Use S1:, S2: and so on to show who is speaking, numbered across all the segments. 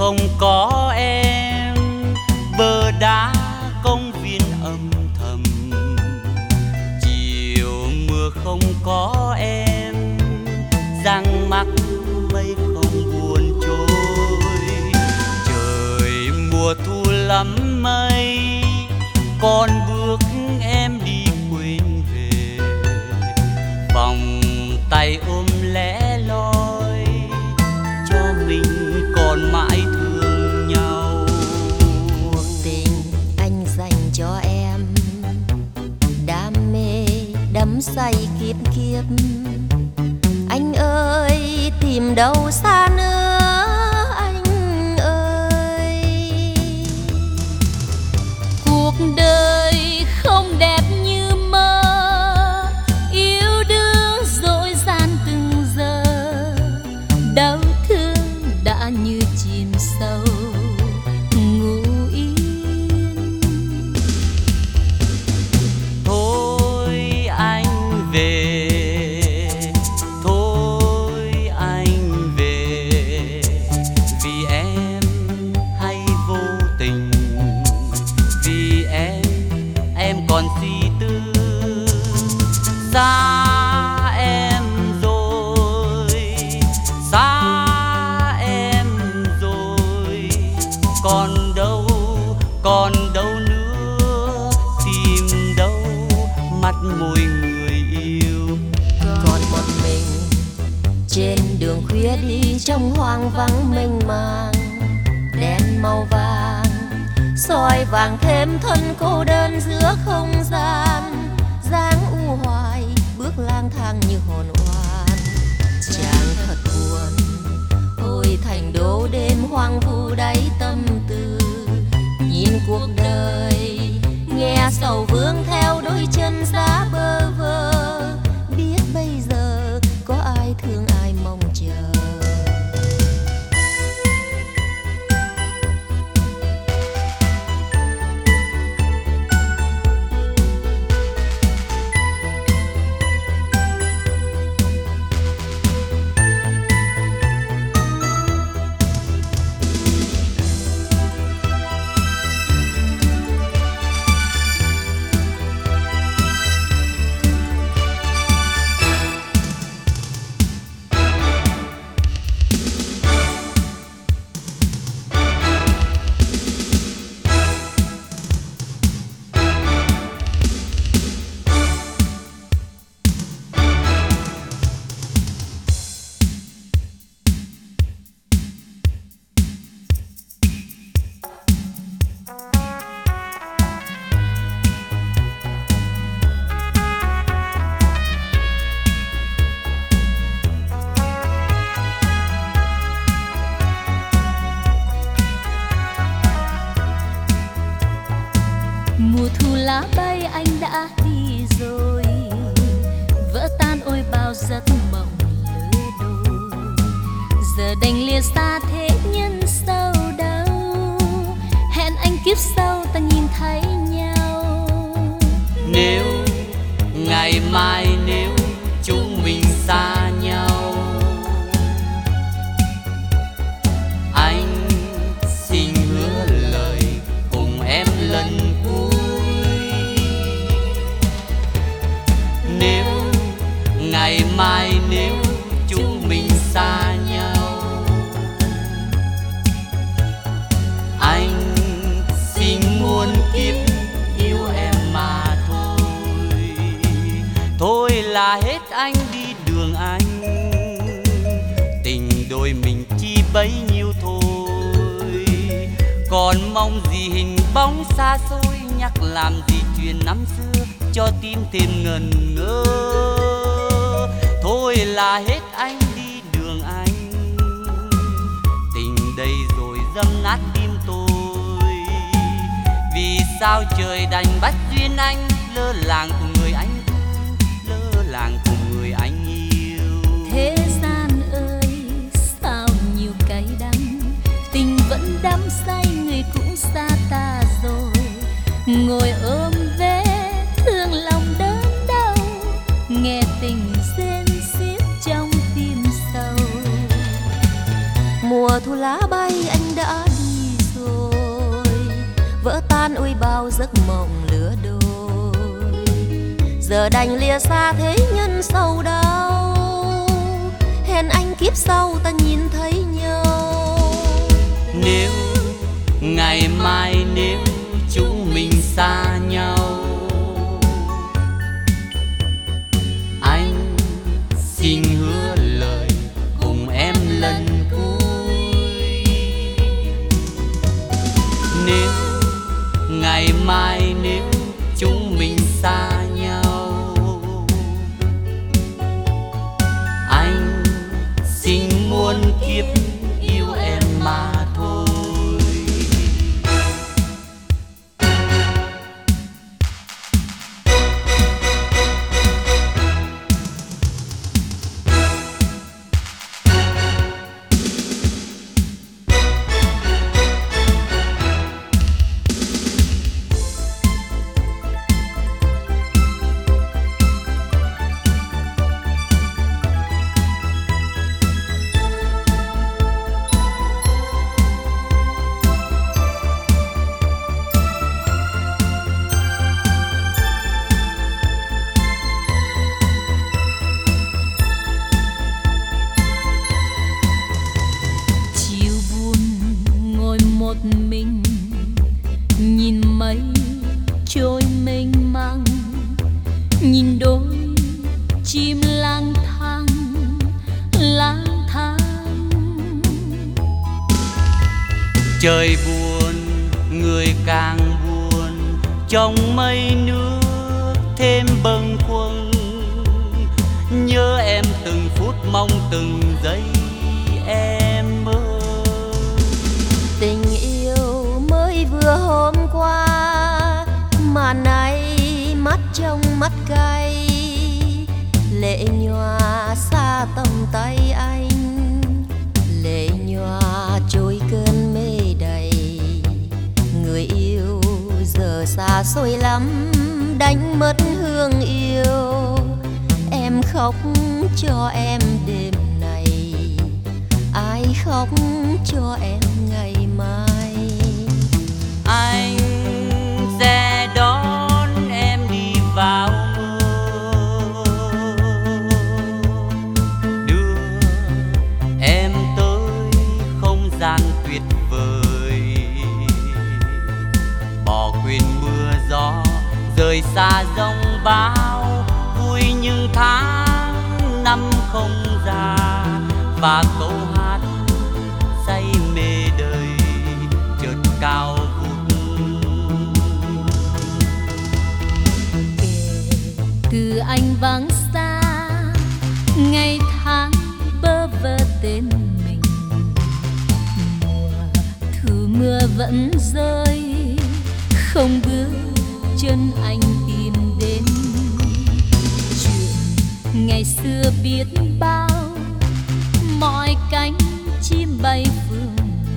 S1: không có em, bờ đá công viên âm thầm. Chiều mưa không có em, giăng mắc mây không buồn trôi. Trời mùa thu lắm mây, con bước em đi quên về. Vòng tay ôm lẻ loi, cho mình còn mãi thương nhau.
S2: Cuộc tình anh dành cho em, đam mê đắm say kiếp kiếp. Anh ơi tìm đâu xa nữa, anh ơi. Cuộc đời không đẹp như mơ, yêu đương dối gian từng giờ. Đau thương đã như chìm sâu ngủ yên.
S1: Thôi anh về, thôi anh về, vì em hay vô tình, vì em còn suy tư. Xa em rồi, xa em rồi, còn đâu nữa, tìm đâu mắt môi người yêu.
S2: Còn một mình trên đường khuya đi trong hoang vắng mênh mang. Đèn màu vàng soi vàng thêm thân cô đơn giữa không gian. Dáng u hoài bước lang thang như hồn oan. Chàng thật buồn, ôi thành đô đêm hoang vu đáy tâm tư. Nhìn cuộc đời nghe sầu vương theo đôi chân giá bơ vơ. Biết bây giờ có ai thương ai mong chờ. Mùa thu lá bay anh đã đi rồi, vỡ tan ôi bao giấc mộng lứa đôi. Giờ đành lìa xa thế nhân sâu đâu, hẹn anh kiếp sau ta nhìn thấy nhau.
S1: Nếu ngày mai nếu chúng mình xa nhau, anh xin hứa lời cùng em lần cuối. Nếu ngày mai nếu chúng mình xa nhau, anh xin muôn kiếp yêu em mà thôi. Thôi là hết anh đi đường anh, tình đôi mình chỉ bấy nhiêu thôi. Còn mong gì hình bóng xa xôi, nhắc làm gì chuyện năm xưa cho tim thêm ngần ngơ. Thôi là hết anh đi đường anh, tình đây rồi dâm nát tim tôi. Vì sao trời đành bắt duyên anh lơ làng cùng người anh thương, lơ làng cùng người anh yêu.
S2: Thế gian ơi sao nhiều cay đắng, tình vẫn đắm say người cũng xa ta rồi. Ngồi ôm vết thương lòng đớn đau, nghe tình rên xiết trong tim sâu. mùa thu lá bay anh đã đi rồi, vỡ tan ôi bao giấc mộng lứa đôi. Giờ đành lìa xa thế nhân sầu đau, hẹn anh kiếp sau ta nhìn thấy nhau.
S1: Nếu ngày mai nếu chúng mình xa nhau, anh xin hứa lời cùng em lần cuối. Nếu ngày mai nếu chúng mình xa nhau, anh xin muôn kiếp yêu em mà thôi.
S2: Một mình nhìn mây trôi mênh mang, nhìn đôi chim lang thang lang thang.
S1: Trời buồn người càng buồn, trong mây nước thêm bâng khuâng. Nhớ em từng phút mong từng giây em ơi.
S2: Tình yêu mới vừa hôm qua mà nay mắt trong mắt cay, lệ nhòa xa tầm tay anh, lệ nhòa trôi cơn mê đầy. Người yêu giờ xa xôi lắm, đánh mất hương yêu. Em khóc cho em đêm này, ai khóc cho em ngày mai.
S1: Anh sẽ đón em đi vào mơ, đưa em tới không gian tuyệt vời, bỏ quên mưa gió rời xa giông bão. Vui những tháng năm không già, và câu hát say mê đời chợt cao vút.
S2: Kể từ anh vắng xa, ngày tháng bơ vơ tên mình, mùa thu mưa vẫn rơi, không bước chân anh tìm đến. Chuyện ngày xưa biết bao, mọi cánh chim bay phương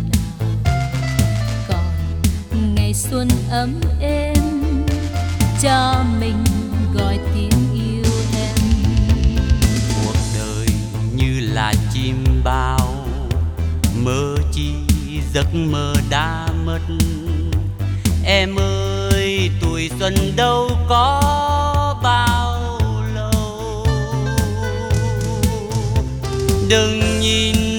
S2: nào, còn ngày xuân ấm êm cho mình gọi tiếng yêu em.
S1: Cuộc đời như là chim bao, mơ chi giấc mơ đã mất. Em ơi tuổi xuân đâu có bao lâu, đừng nhìn